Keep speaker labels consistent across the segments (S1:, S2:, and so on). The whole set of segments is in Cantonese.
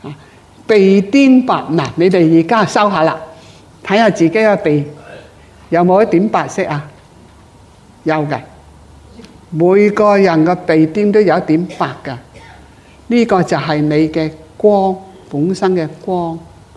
S1: 鼻顛白嗱，你哋而家收下啦，睇下自己嘅鼻有冇一點白色啊？有嘅，每個人嘅鼻顛都有一點白㗎。呢個就係你嘅光本身嘅光。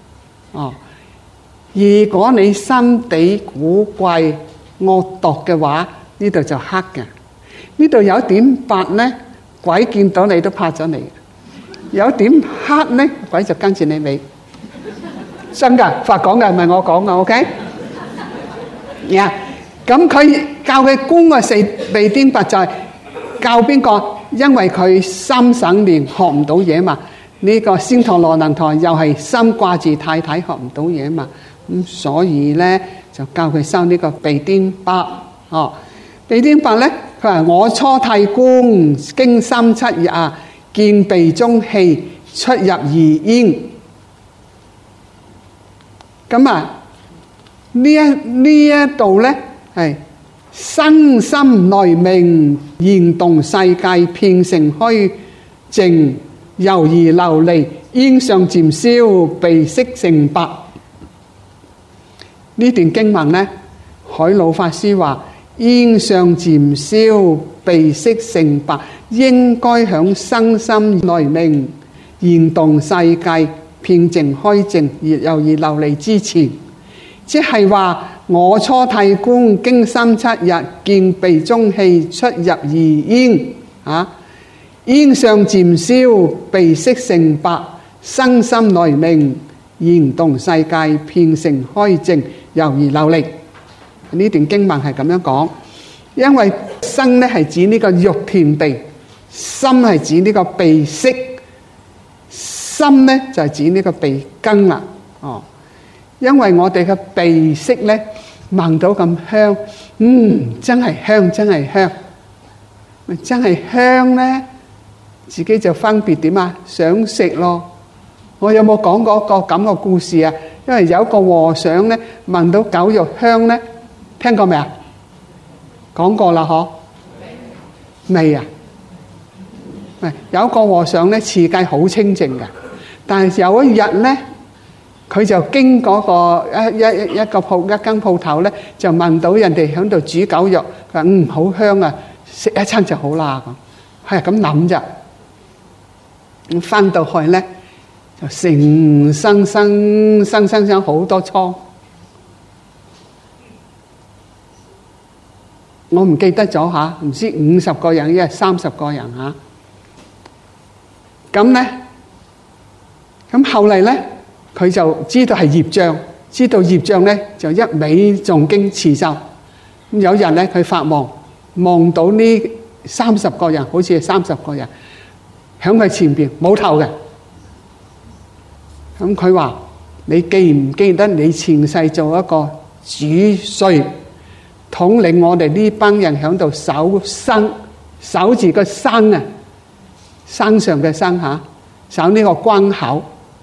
S1: 如果你心地古怪惡毒嘅話，呢度就黑嘅。呢度有點白呢，鬼見到你都怕咗你；有點黑呢，鬼就跟住你尾。真㗎，法講嘅唔係我講嘅 ，OK？ 呀，咁佢教佢觀個四鼻顛白就係教邊個？因為佢心省練學唔到嘢嘛。呢個仙陀羅能陀又係心掛住太太學唔到嘢嘛。所以咧就教佢修呢個鼻顛白。鼻顛白咧，佢話我初剃觀經三七日啊，見鼻中氣出入二咽。咁啊，呢一度咧係生心內明，言動世界遍成虛靜，猶如琉璃，咽上漸消，鼻息成白。呢段經文呢，海老法師話咽上漸消，鼻息成白，應該響生心內明，言動世界遍淨虛靜，猶如琉璃之前。即係話我初剃觀經三七日，見鼻中氣出入二咽，咽上漸消，鼻息成白，生心內明，言動世界遍成虛靜，猶如琉璃。呢段經文係咁樣講，因為生呢係指呢個肉田地，心係指呢個鼻息，心呢就係指呢個鼻根啦。因為我哋嘅鼻息呢聞到咁香，真係香，真係香，真係香呢，自己就分別點啊？想食咯。我有冇講過個咁嘅故事啊？因為有個和尚呢聞到狗肉香呢，聽過未啊？講過啦，嗬？未啊？有個和尚呢持戒好清淨嘅，但係有一日呢，佢就經過一間鋪頭咧，就聞到人哋喺度煮狗肉，佢話好香啊，食一餐就好啦咁，係咁諗咋。咁翻到去咧，就成生好多瘡。我唔記得咗嚇，唔知50個人一係30個人嚇。咁咧，咁後嚟咧。佢就知道係業障，知道業障咧就一味誦經持咒。咁有人咧佢發夢，望到呢30個人，好似係30個人，喺佢前邊冇頭嘅。咁佢話：你記唔記得你前世做一個主帥，統領我哋呢班人喺度守生，守住個生啊，山上嘅生嚇，守呢個關口。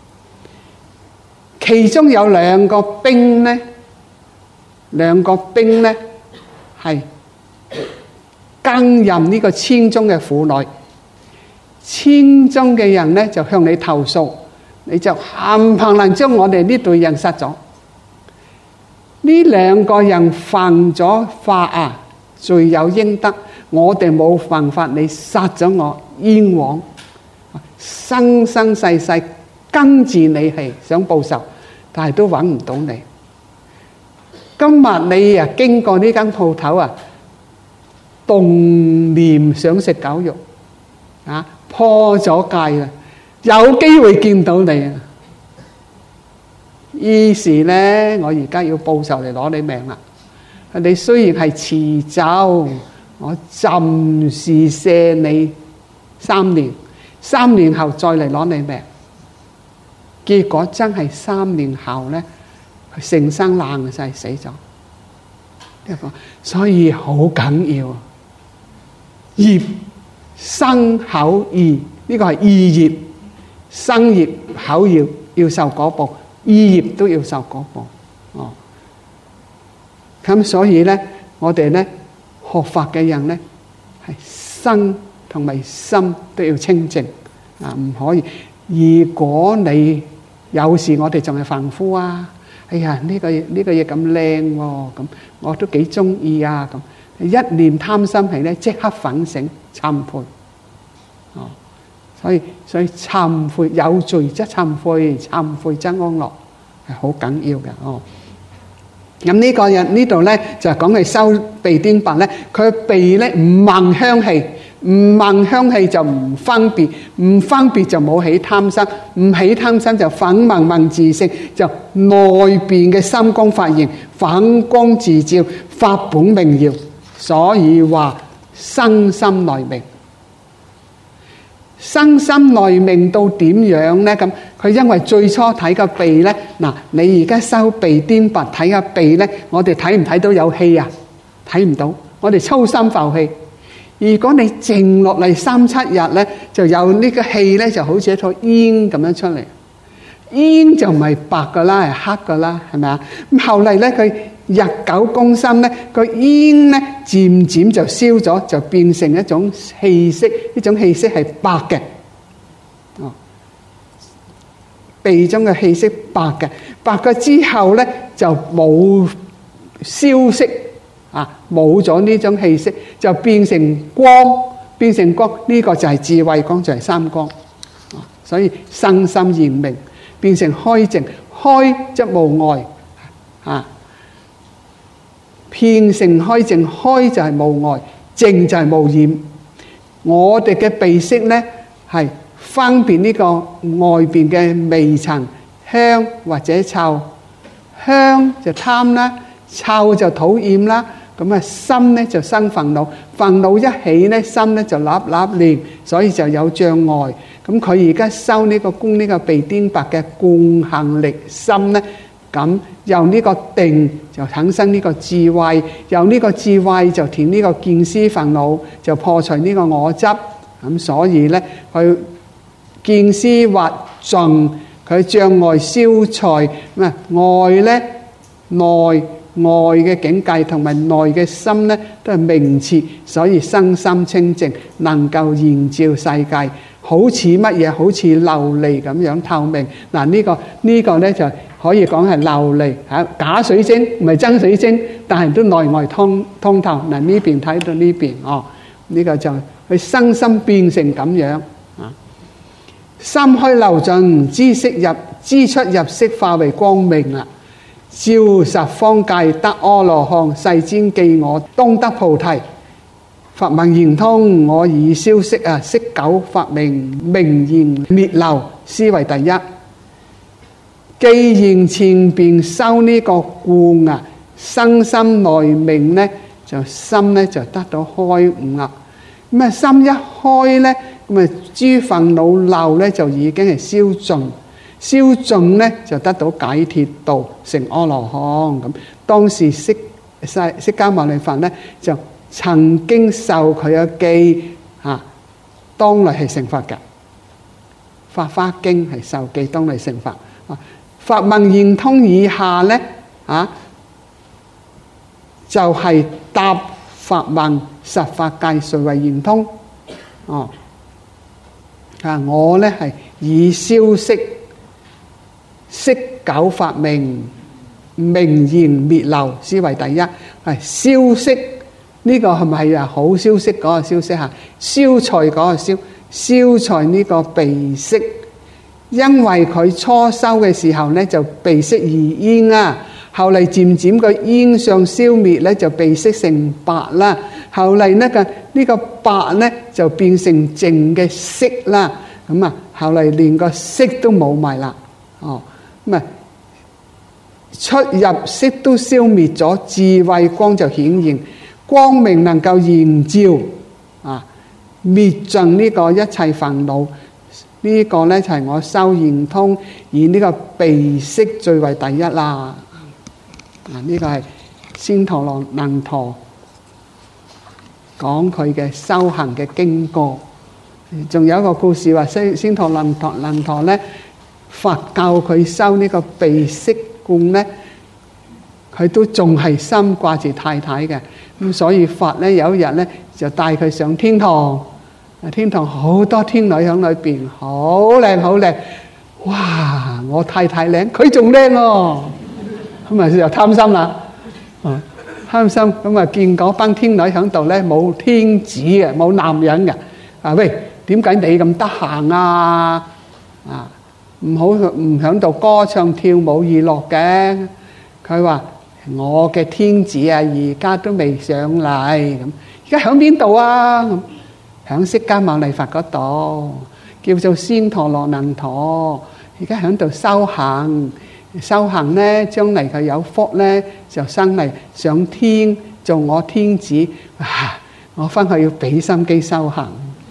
S1: 其中有兩個兵呢係更任呢個村中嘅婦女，村中嘅人呢就向你投訴，你就冚唪唥將我哋呢隊人殺咗。呢兩個人犯咗法啊，罪有應得，我哋冇犯法，你殺咗我冤枉，生生世世跟住你係想報仇，但係都揾唔到你。今日你啊經過呢間鋪頭啊，動念想食狗肉啊，破咗戒啦，有機會見到你啊。於是咧，我而家要報仇嚟攞你命啦。你雖然係持咒，我暫時赦你3年，3年後再嚟攞你命。結果真係3年後咧，佢成身爛晒死咗。所以好緊要，業生口意，呢個係意業，生業口業要受果報，意業都要受果報。咁所以咧，我哋咧學法嘅人咧，係身同埋心都要清淨啊，唔可以如果你有時我哋仲係凡夫啊，哎呀呢個嘢咁靚喎，咁我都幾中意啊，咁一念貪心起咧，即刻反省懺悔。所以懺悔，有罪則懺悔，懺悔則安樂，係好緊要嘅。咁呢個人呢度咧就講佢修鼻端白咧，佢鼻咧唔聞香氣，唔聞香氣就唔分別，唔分別就冇起貪心，唔起貪心就反聞自性，就內邊嘅心光發現，反光自照，法本明耀。所以話生心內明。生心內明到點樣呢？咁佢因為最初睇個鼻呢，嗱，你而家修鼻端白睇個鼻呢，我哋睇唔睇到有氣啊？睇唔到，我哋粗心浮氣。如果你靜落嚟3-7日呢，就有呢個氣呢，就好似一套煙咁樣出嚟。煙就唔係白噶啦，係黑噶啦，係咪啊？咁後嚟呢，佢日久攻心呢，個煙呢漸漸就消咗，就變成一種氣息，呢種氣息係白嘅。鼻中嘅氣息白嘅，白嘅之後呢就冇消息啊，冇咗呢種氣息，就變成光，變成光，呢個就係智慧光，就係三光。所以生心現明，變成開淨，開則無礙啊。變成開淨，開就係無礙，淨就係無染。我哋嘅鼻識呢，係分別呢個外邊嘅微塵、香或者臭。香就貪啦，臭就討厭啦。咁啊，心呢就生煩惱，煩惱一起呢，心呢就立亂，所以就有障礙。咁佢而家修呢個觀呢個鼻端白嘅共行力心呢，咁由呢個定就產生呢個智慧，由呢個智慧就斷呢個見思煩惱，就破除呢個我執。咁所以呢，佢見思或盡，佢障礙消除。咁啊，外呢，內外嘅境界同埋內嘅心呢，都係明徹，所以生心清淨，能夠現照世界，好似乜嘢？好似琉璃咁樣透明。嗱，呢個呢就可以講係琉璃嚇，假水晶唔係真水晶，但係都內外通透。嗱，呢邊睇到呢邊哦，呢個就佢生心變成咁樣啊。心虛流盡，知出入息化為光明啦。照十方界得阿羅漢，世間記我當得菩提。法文圓通，我已消息啊！息久法明，明言滅漏，斯為第一。既然前邊修呢個觀啊，生心內明呢，就心呢就得到開悟啦。咁啊，心一開呢，咁啊諸煩惱漏呢就已經係消盡。消盡呢就得到解脫道，成阿羅漢。咁當時釋迦牟尼佛呢就曾經受佢嘅記啊，當來係成佛嘅。法華經係受記當來成佛啊。法文圓通以下呢啊，就係答法問十法界誰為圓通？哦啊，我呢係以消息。息久法明，明言滅漏，斯為第一。係消息呢個係咪啊？好消息嗰個消息嚇，消除嗰個消除呢個鼻識。因為佢初修嘅時候呢，就鼻識如煙啊，後嚟漸漸個煙相消滅呢，就鼻識成白啦。後嚟呢個白呢，就變成淨嘅色啦。咁啊，後嚟連個色都冇埋啦。哦。咁啊，出入息都消滅咗，智慧光就顯現，光明能夠現照啊，滅盡呢個一切煩惱。呢個呢就係我修圓通，以呢個鼻識最為第一啦。啊，呢個係先陀能陀講佢嘅修行嘅經過。仲有一個故事話，先陀能陀呢。佛教佢修呢個鼻識觀呢，佢都仲係心掛住太太嘅。咁所以佛呢有一日呢就帶佢上天堂天堂好多天女喺裏邊，好靚好靚。哇！我太太靚，佢仲靚喎，咁咪又貪心啦。貪心咁啊，見嗰班天女喺度咧，冇天子嘅，冇男人嘅。喂，點解你咁得閒啊？唔喺度歌唱跳舞娛樂嘅？佢話我嘅天子啊，而家都未上嚟咁。而家喺邊度啊？咁喺釋迦牟尼佛嗰度，叫做仙陀羅能陀。而家喺度修行，修行咧，將嚟佢有福咧，就生嚟上天做我天子。我翻去要俾心機修行。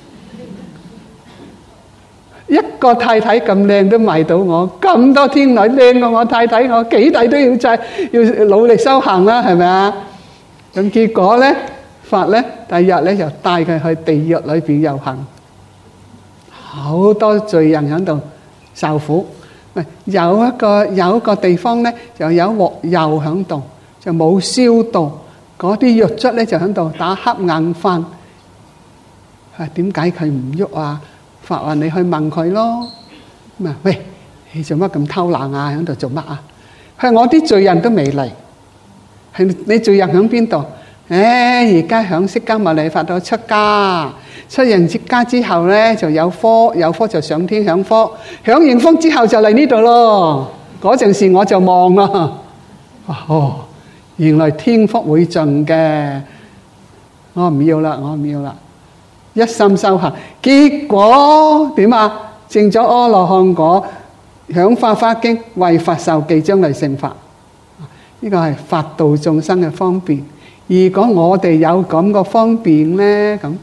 S1: 一個太太咁靚都迷到我，咁多天女靚過我太太，我幾大都要努力修行啦，係咪啊？咁結果咧，佛咧第日咧就帶佢去地獄裏邊遊行，好多罪人喺度受苦。有一個地方咧，就有鑊油喺度，就冇燒到，嗰啲獄卒咧就喺度打瞌眼瞓。點解佢唔喐啊？佛話你去問佢咯。喂，你做乜咁偷懶啊？喺度做乜啊？係我啲罪人都未嚟，係你罪人喺邊度？而家響釋迦牟尼佛度出家，出人出家之後咧就有科就上天享福，享完福之後就嚟呢度咯。嗰陣時我就望啦，原來天福會盡嘅，我唔要啦，一心修行，結果點啊？證咗阿羅漢果，響法華經為佛受記，將來成佛。呢個係法度眾生嘅方便。如果我哋有咁個方便咧，咁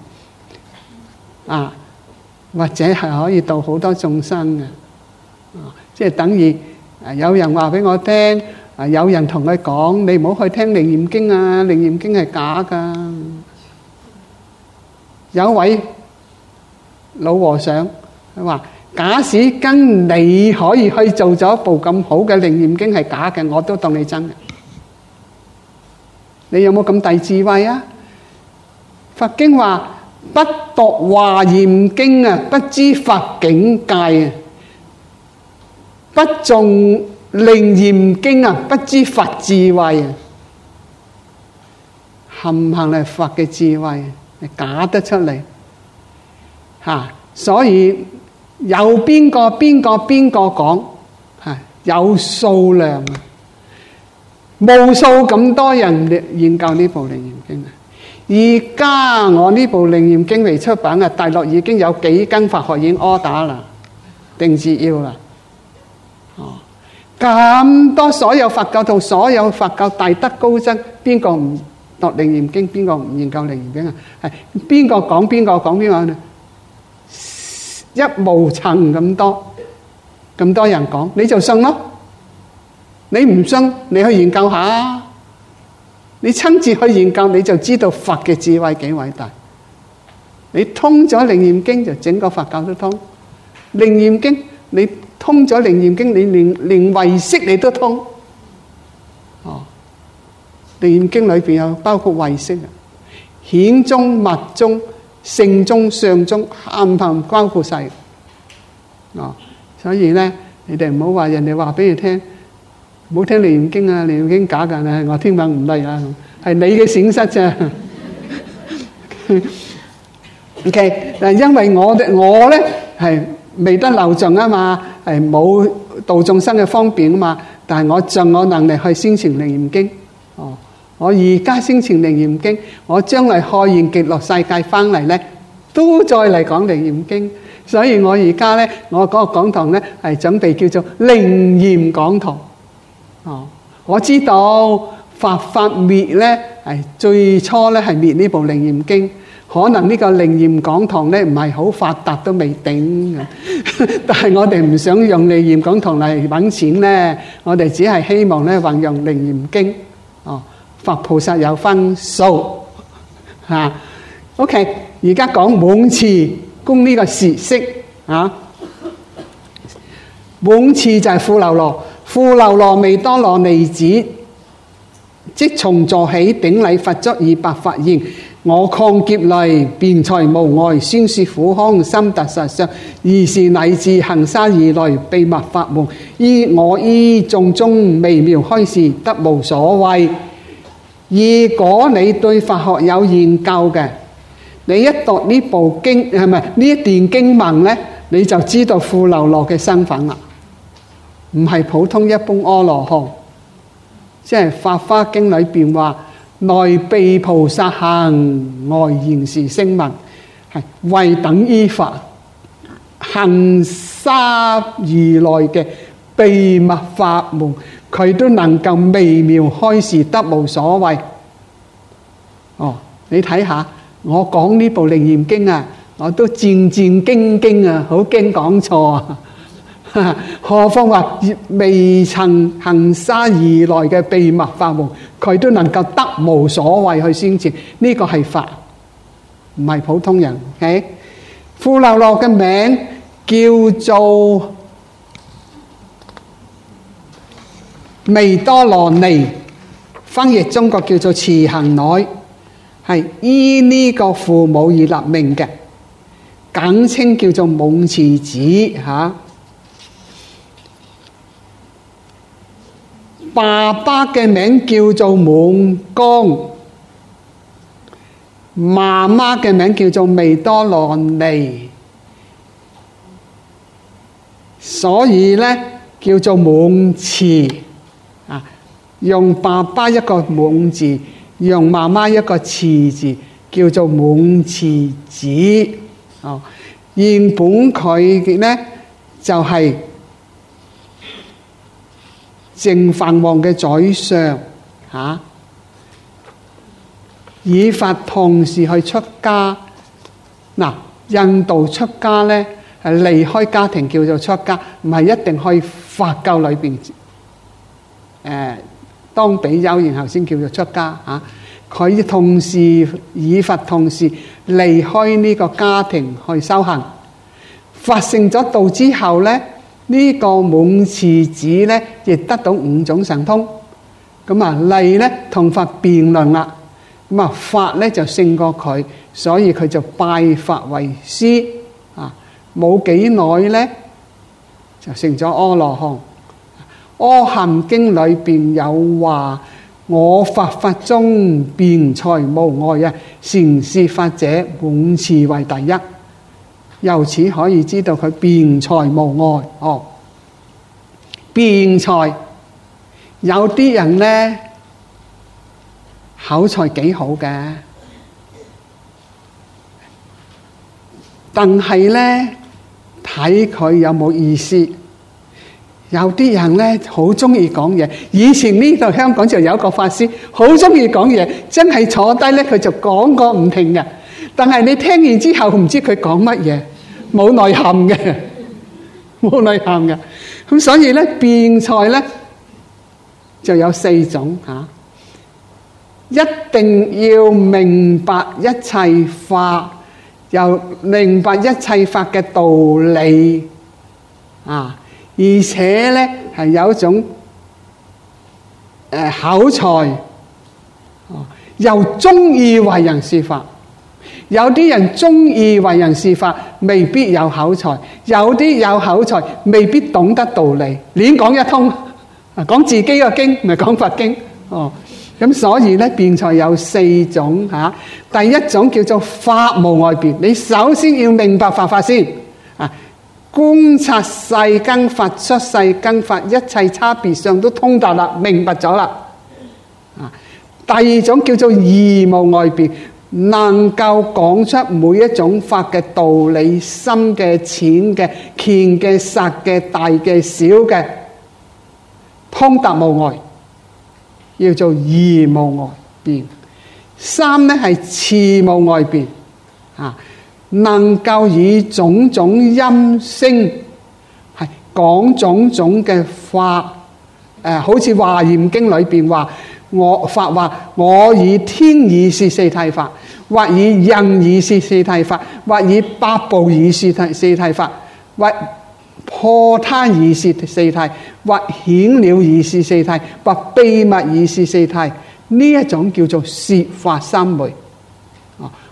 S1: 或者係可以度好多眾生嘅。即係等於有人話俾我聽，有人同佢講，你唔好去聽楞嚴經啊，楞嚴經係假噶。有位老和尚佢話：假使跟你可以去做咗一部咁好嘅楞嚴經係假嘅，我都當你真嘅。你有冇咁大智慧啊？佛經話：不讀華嚴經啊，不知佛境界啊；不誦楞嚴經啊，不知佛智慧啊。冚唪唥係佛嘅智慧，係假得出嚟所以有邊個講有數量，無數咁多人研究呢部楞嚴經。而家我呢部楞嚴經未出版啊，大陸已經有幾間佛學院order啦，定制要啦。咁多所有佛教同所有佛教大德高僧，邊個唔讀楞嚴經？邊個唔研究楞嚴經啊？係邊個講邊個呢？一無塵咁多人講，你就信咯。你唔信，你去研究下，你親自去研究，你就知道佛嘅智慧幾偉大。你通咗楞嚴經，就整個佛教都通。楞嚴經，你通咗楞嚴經，你連唯識你都通。楞嚴經裏邊有包括唯識啊，顯宗、密宗、聖宗、上宗，冚唪唥包括晒。所以咧，你哋唔好話人哋話俾你聽，唔好聽楞嚴經啊，楞嚴經假㗎，我聽聞唔嚟啦，係你嘅閃失啫。OK， 但因為我咧係未得流盡啊嘛，係冇度眾生嘅方便啊嘛，但係我盡我能力去宣傳楞嚴經。我而家宣傳楞嚴經，我將來開完極樂世界翻嚟咧，都再嚟講楞嚴經。所以我而家咧，我嗰個講堂咧係準備叫做楞嚴講堂。我知道佛法滅咧係最初咧係滅呢部楞嚴經，可能呢個楞嚴講堂咧唔係好發達都未定嘅。但係我哋唔想用楞嚴講堂嚟揾錢咧，我哋只係希望咧運用楞嚴經。佛菩薩有分數OK， 而家講滿持供呢個時息滿持就係富樓羅，富樓羅彌多羅尼子，即從座起頂禮佛足200法言， 我抗劫來，辯才無礙，宣說苦空，深達實相。而是乃至行沙而來，秘密法門。我依眾中微妙開示，得無所謂。如果你對法學有研究嘅，你一讀呢部經係咪呢一段經文呢，你就知道富樓那嘅身份啦，唔係普通一般阿羅漢。即係《法華經》裏邊話，內秘菩薩行，外現是聲聞，係為等依法行沙而來嘅秘密法門，佢都能夠微妙開示，得無所謂。你睇下我講呢部《楞嚴經》啊，我都戰戰兢兢啊，好驚講錯啊！何況話未曾行沙而來嘅秘密法門，佢都能夠得無所謂去宣傳，呢個係法，唔係普通人。Okay? 富樓那嘅名叫做彌多羅尼，翻譯中國叫做慈行女，係依呢個父母而立名嘅，簡稱叫做蒙慈子嚇。爸爸嘅名叫做蒙公，媽媽嘅名叫做彌多羅尼，所以呢叫做蒙慈啊。用爸爸一個蒙字，用媽媽一個慈字，叫做蒙慈子。原本佢呢就係淨飯王嘅宰相嚇，以法同時去出家。嗱，印度出家呢係離開家庭叫做出家，唔係一定去佛教裏邊當比丘，然後先叫做出家嚇。佢同時以法同時離開呢個家庭去修行，發成咗道之後呢，呢個蒙慈子呢亦得到5種神通。咁啊嚟呢同法辯論啦，咁啊法呢就勝過佢，所以佢就拜法為師啊。冇幾耐呢就成咗阿羅漢。阿含經裏邊有話，我法法中辯才無礙啊，善說法者蒙慈為第一。由此可以知道佢辯才無礙。辯才有啲人呢口才幾好嘅，但係呢睇佢有冇意思。有啲人呢好中意講嘢，以前呢度香港就有一個法師好中意講嘢，真係坐低呢佢就講個唔停嘅。但係你聽完之後唔知佢講乜嘢，冇內涵嘅，冇內涵嘅。咁所以呢辯才呢就有4種嚇，一定要明白一切法，又明白一切法嘅道理啊。而且呢係有一種口才，又中意為人說法。有啲人中意為人說法，未必有口才；有啲有口才，未必懂得道理，亂講一通，講自己嘅經，唔係講佛經。咁所以呢辯才有4種嚇。第一種叫做法無外別，你首先要明白法先啊。觀察世間法出世間法，一切差別相都通達啦，明白咗啦。第二種叫做義無外別，能夠講出每一種法嘅道理，深嘅、淺嘅、乾嘅、實嘅、大嘅、小嘅，通達無礙，叫做義無外別。3呢係次無外別啊。能夠以種種音聲係講種種嘅法，好似《華嚴經》裏邊話，我以天意說四諦法，或以人意說四諦法，或以八部意說四諦法，或破他意說四諦，或顯了意說四諦，或秘密意說四諦。呢一種叫做說法三昧。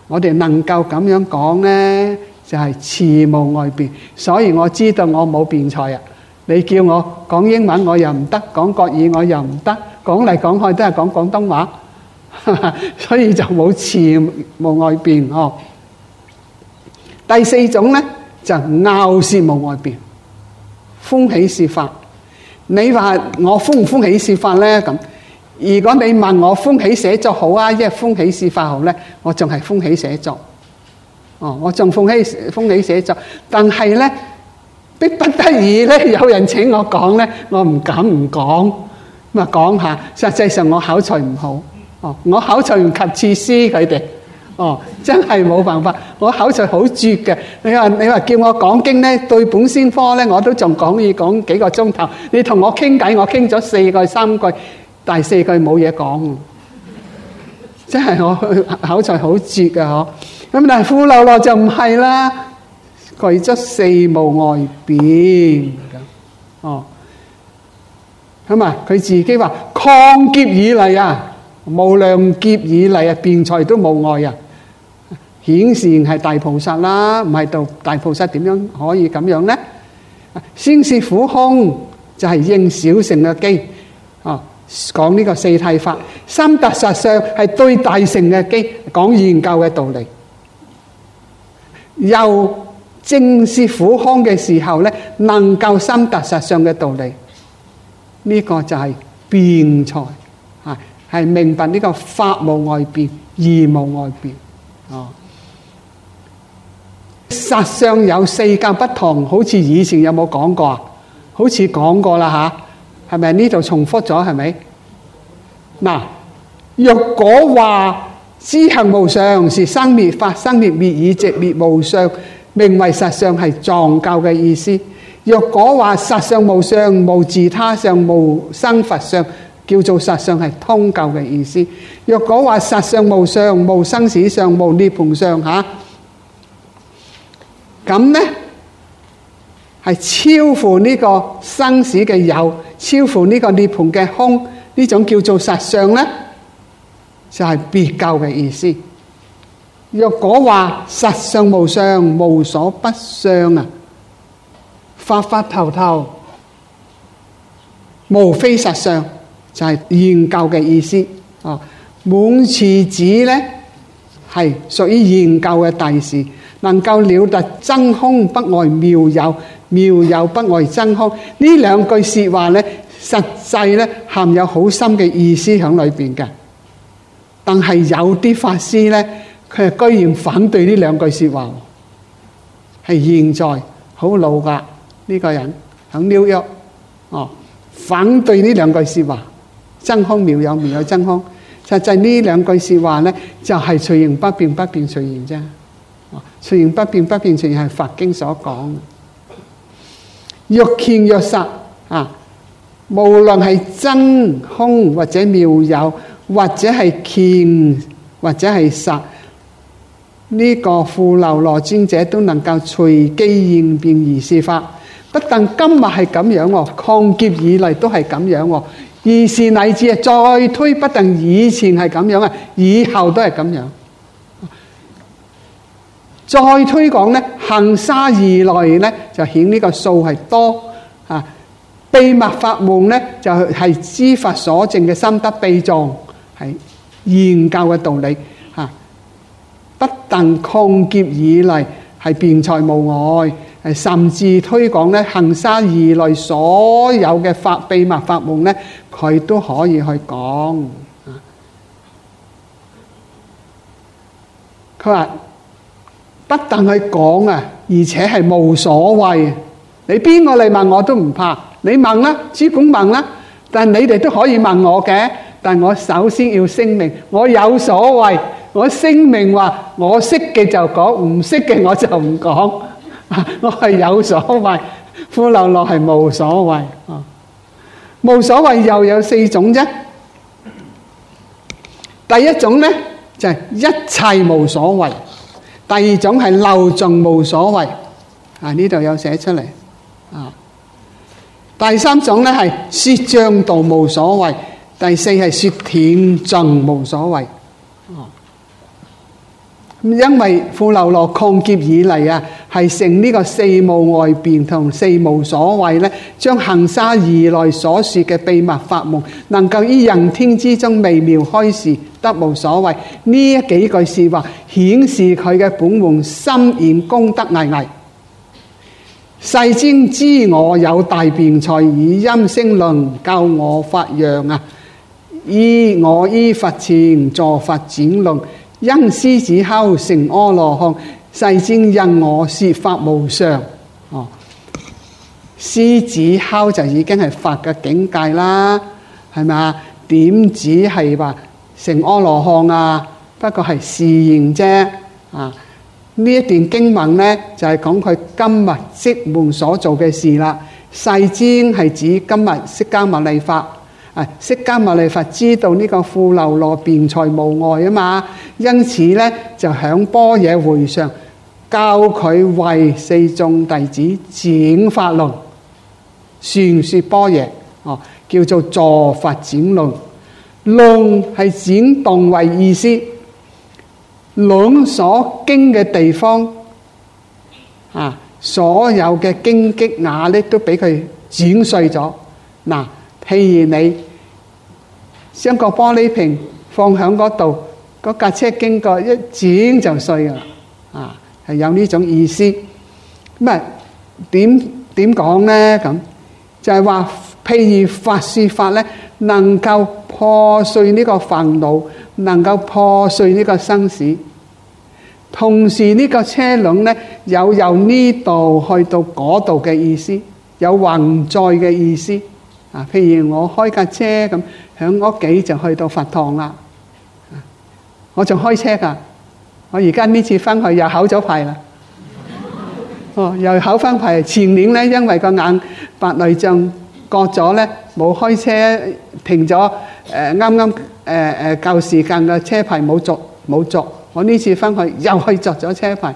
S1: 我哋能夠咁樣講呢，就係詞無外辯。所以我知道我冇辯才啊！你叫我講英文我又唔得，講國語我又唔得，講嚟講去都係講廣東話，所以就冇詞無外辯哦。第四種呢，就拗舌無外辯，歡喜是法。你話我歡唔歡喜是法呢？咁如果你問我歡喜寫作好啊，因為歡喜是法好呢，我仲係歡喜寫作。我仲歡喜寫作，但係呢，逼不得已呢，有人請我講呢，我唔敢唔講，咁啊講下。實際上我口才唔好，我口才唔及次師佢哋。真係冇辦法，我口才好絕嘅。你話叫我講經呢，對本宣科呢，我都仲講幾個鐘頭。你同我傾偈，我傾咗4句3句，第4句冇嘢講，真係我口才好絕嘅嗬。咁但係富樓羅就唔係啦，佢則四無外辯咁。咁啊，佢自己話曠劫以嚟啊，無量劫以嚟啊，辯才都無礙啊。顯示係大菩薩啦，唔係到大菩薩點樣可以咁樣呢？先是苦空，就係應小乘嘅機。講呢個四諦法。三達實相係對大乘嘅機，講研究嘅道理。又正是苦空嘅時候呢，能夠三達實相嘅道理。呢個就係辯才，係明白呢個法無外辯，義無外辯。實相有四教不同，好似以前有冇講過啊？好似講過啦吓，係咪呢度重複咗？係咪？嗱，若果話知行無常是生滅法，生滅滅以直滅無相，名為實相，係藏教嘅意思。若果話實相無相，無自他相，無生佛相，叫做實相，係通教嘅意思。若果話實相無相，無生死相，無涅槃相吓。咁呢係超乎呢個生死嘅有，超乎呢個涅槃嘅空，呢種叫做實相呢，就係別教嘅意思。若果話實相無相，無所不相啊，法法頭頭無非實相，就係現教嘅意思。滿次子呢係屬於現教嘅大事。能夠了達真空不外妙有，妙有不外真空，呢兩句說話呢，實際呢含有好深嘅意思喺裏邊嘅。但係有啲法師呢，佢係居然反對呢兩句說話，係現在好老噶呢個人喺紐約，反對呢兩句說話，真空妙有，妙有真空。實際呢兩句說話呢，就係隨形不變，不變隨形啫。隨形不變，不變隨形係佛經所講。若見若實無論係真空或者妙有，或者係見或者係實，呢個富樓羅尊者都能夠隨機應變而示法。不但今日係咁樣，曠劫以嚟都係咁樣，而是乃至再推，不但以前係咁樣，以後都係咁樣。再推廣呢，行沙而來呢，就顯呢個數係多。秘密法門呢，就係知法所證嘅心得秘藏，係研究嘅道理。不但曠劫以嚟係辯才無礙，甚至推廣呢，行沙而來所有嘅秘密法門呢，佢都可以去講。佢話不但去講啊，而且係無所謂。你邊個嚟問我都唔怕，你問啦，只管問啦。但你哋都可以問我嘅，但我首先要聲明，我有所謂。我聲明話，我識嘅就講，唔識嘅我就唔講。我係有所謂，富樓羅係無所謂。無所謂又有4種啫。第一種呢，就係一切無所謂。第二種係漏盡無所謂，呢度有寫出嚟。第三種咧係說障道無所謂，第四係說斷盡無所謂。 因為富樓羅抗劫以嚟啊，係成呢個四無外邊同四無所謂咧，將行沙而來所說嘅秘密法門，能夠於人天之中微妙開示，得無所謂。呢幾句說話顯示佢嘅本門深遠功德巍巍。世尊知我有大辯才，以音聲論教我發揚啊！我於佛前坐佛展論，因獅子吼成阿羅漢，世尊因我說法無上。獅子吼就已經係佛嘅境界啦，係咪啊？點止係話成阿羅漢啊？不過係示現啫啊！呢一段經文呢，就係講佢今日積門所做嘅事啦。世尊係指今日釋迦牟尼佛。釋迦牟尼佛知道呢個富樓羅辯才無礙啊嘛，因此呢，就響般若會上教佢為四眾弟子展法輪，宣說般若，叫做坐佛展輪。輪係展動為意思，輪所經嘅地方所有嘅荊棘瓦礫都俾佢剪碎咗。嗱，譬如你將個玻璃瓶放喺嗰度，嗰架車經過一剪就碎噶啦，係有呢種意思。咁啊，點講咧？咁就係話，譬如佛說法咧，能夠破碎呢個煩惱，能夠破碎呢個生死。同時呢個車輛咧，有由呢度去到嗰度嘅意思，有運載嘅意思。譬如我開架車咁，響屋企就去到佛堂啦。我仲開車噶，我而家呢次翻去又考咗牌啦。又考翻牌。前年咧，因為個眼白內障割咗咧，冇開車，停咗。啱啱夠時間嘅車牌冇續。我呢次翻去又去續咗車牌。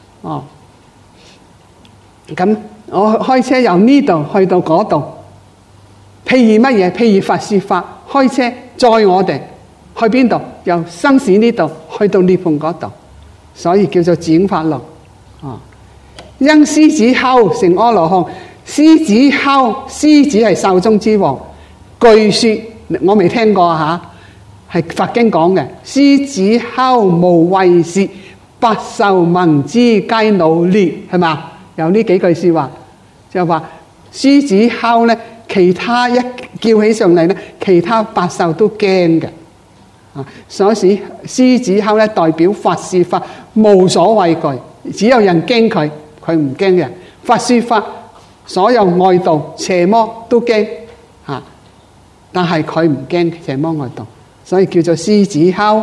S1: 咁我開車由呢度去到嗰度。譬如乜嘢？譬如佛說法，開車載我哋去邊度？由生死呢度去到涅槃嗰度，所以叫做展法輪。因獅子吼成阿羅漢，獅子吼，獅子係獸中之王。據說我未聽過吓，係佛經講嘅。獅子吼無畏舌，百獸聞之皆怒裂，係嘛？有呢幾句說話，就話獅子吼咧。其他一叫起上嚟咧，其他百獸都驚嘅。所以獅子吼咧，代表佛說法無所畏懼，只有人驚佢，佢唔驚嘅。佛說法，所有外道邪魔都驚但係佢唔驚邪魔外道，所以叫做獅子吼。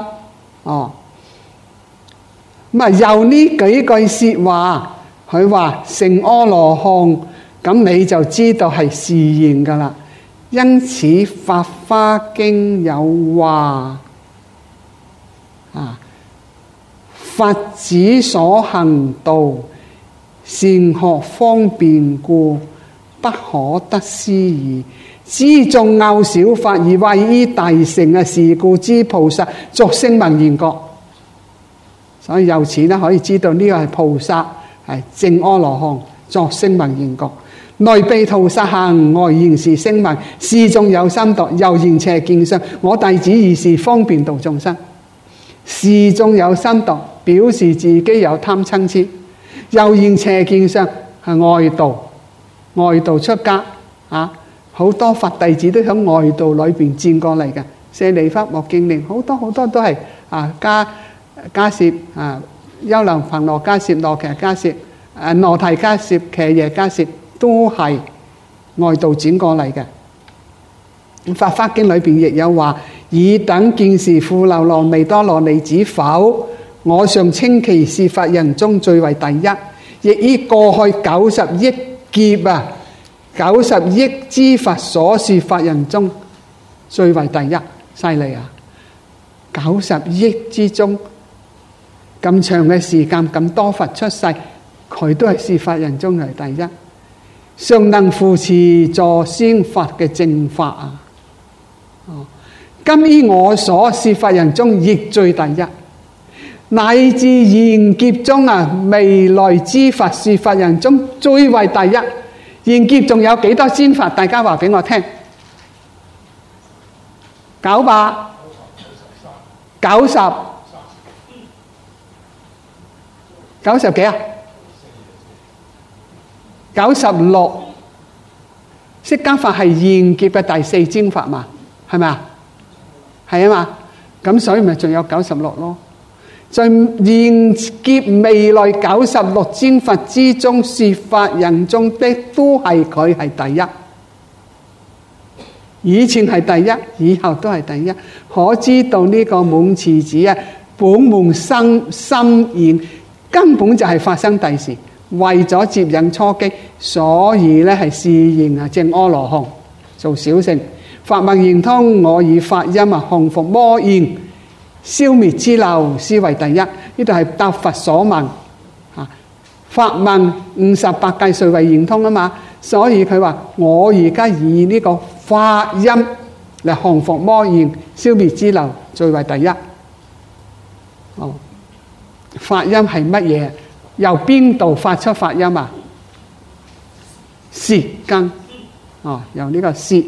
S1: 咁啊，由呢幾句說話，佢話成阿羅漢。咁你就知道係示現噶啦。因此《法華經》有話佛子所行道，善學方便故，不可得思議。知眾拗小法而位於大乘是故知菩薩作聲聞緣覺。所以由此咧可以知道呢個係菩薩，係證阿羅漢作聲聞緣覺。內被菩薩行，外現是聲聞。是眾有三毒，又現邪見相。我弟子以是方便度眾生。是眾有三毒，表示自己有貪嗔痴。又現邪見相，係外道出家好多佛弟子都喺外道裏邊轉過嚟嘅。舍利弗、目犍連，好多都係迦葉優樓頻螺迦葉、羅騎迦葉、羅提迦葉、騎耶迦葉。都係外道轉過嚟嘅。《法華經》裏邊亦有話：爾等見是富樓羅彌多羅尼子否？我尚稱其是法人中最為第一，亦於過去90億劫90億之佛所說法人中最為第一，犀利啊！90億之中咁長嘅時間，咁多佛出世，佢都係說法人中係第一。尚能扶持助宣法嘅正法今於我所說法人中亦最第一。 乃至賢劫中啊，未來之佛說法人中最為第一。賢劫仲有幾多尊佛？大家話俾我聽。90幾啊？96。釋迦佛係賢劫嘅第4尊佛嘛？係咪啊？係啊嘛。咁所以咪仲有96咯。在賢劫未來96尊佛之中，說法人中的都係佢係第一。以前係第一，以後都係第一。可知道呢個滿慈子啊，本門心現，根本就係發生第時，為咗接引初機，所以咧係示現啊證阿羅漢，做小乘。法脈圓通，我以法音啊降伏魔焰，消滅支流，是為第一。呢度係答佛所問啊。法問58界誰為圓通啊嘛，所以佢話我而家以呢個法音嚟降伏魔焰，消滅支流，最為第一。哦，法音係乜嘢？由邊度發出法音啊？舌根。哦，由呢個舌。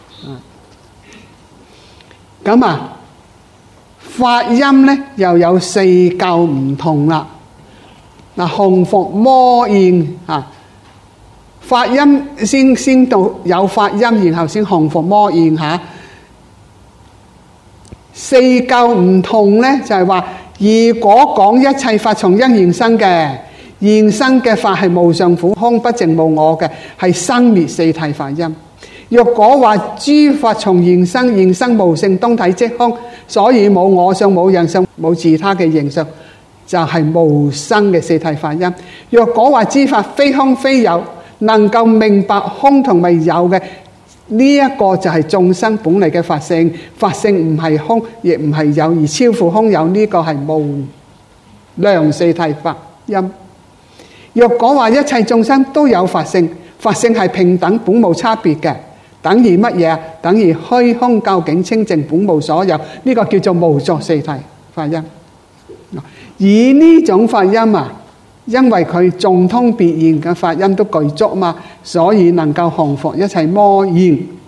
S1: 咁啊，法音咧又有4嚿唔同啦。嗱，降伏魔焰啊，法音先到有法音，然後先降伏魔焰嚇。4嚿唔同咧，就係話，如果講一切法從因現生嘅，現生嘅法係無上苦空不淨無我嘅，係生滅四諦法音。若果話諸法從現生，現生無性當體即空，所以冇我相、冇人相、冇自他嘅形象，就係無生嘅四諦法音。若果話諸法非空非有，能夠明白空同埋有嘅，呢一個就係眾生本嚟嘅法性。法性唔係空，亦唔係有，而超乎空有，呢個係無量四諦法音。若果話一切眾生都有法性，法性係平等本無差別嘅，等於乜嘢啊？等於虛空究竟清淨本無所有，呢個叫做無作四諦法音。而呢種法音啊，因為佢眾通別現嘅法音都具足嘛，所以能夠降伏一切魔焰。